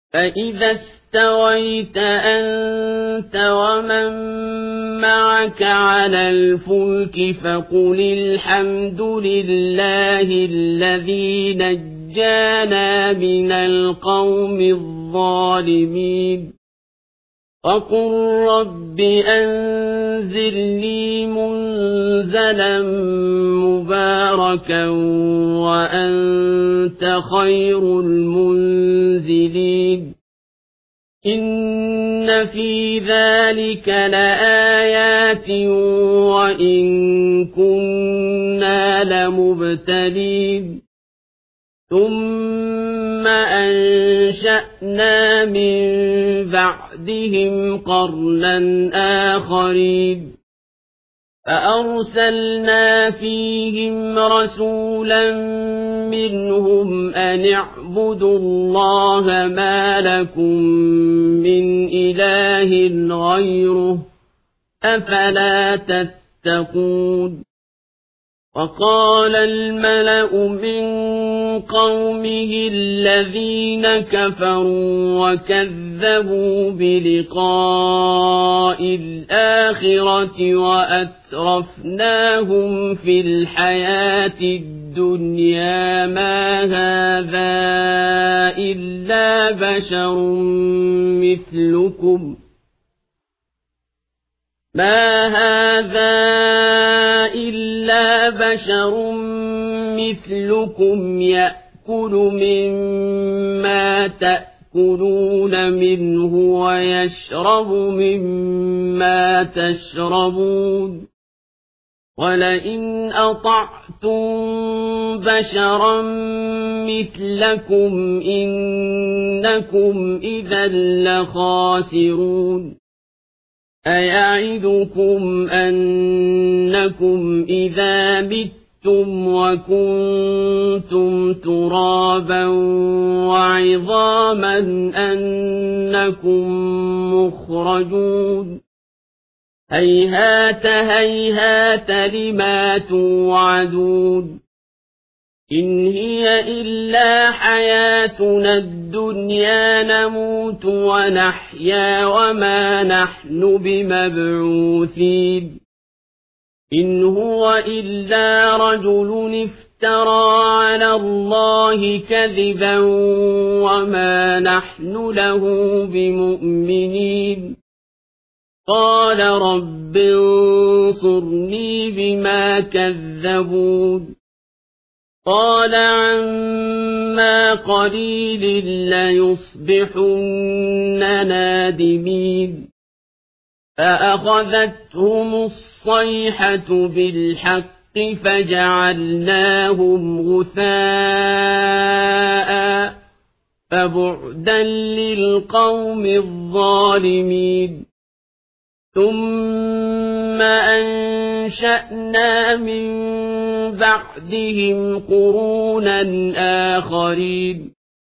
فإذا استويت أنت ومن معك على الفلك فقل الحمد لله الذي نجانا من القوم الظالمين وقل رب أنزلني منزلا مباركا وأنت خير المنزلين إن في ذلك لآيات وإن كنا لمبتلين ثم أنشأنا من بعدهم قرنا آخرين فأرسلنا فيهم رسولا منهم أن اعبدوا الله ما لكم من إله غيره أفلا تتقون وقال الملأ من قومه الذين كفروا وكذبوا بلقاء الآخرة وأترفناهم في الحياة الدنيا ما هذا إلا بشر مثلكم يأكل مما تأكلون منه ويشرب مما تشربون ولئن أطعتم بشرا مثلكم إنكم إذا لخاسرون أيعدكم أنكم إذا متم وكنتم ترابا وعظاما أنكم مخرجون هيهات هيهات لما توعدون إن هي إلا حياتنا الدنيا نموت ونحيا وما نحن بمبعوثين إن هو إلا رجل افترى على الله كذبا وما نحن له بمؤمنين قال رب انصرني بما كذبون قال عما قليل ليصبحن نادمين فأخذتهم الصيحة بالحق فجعلناهم غثاء فبعدا للقوم الظالمين ثم أنشأنا من بعدهم قرونا آخرين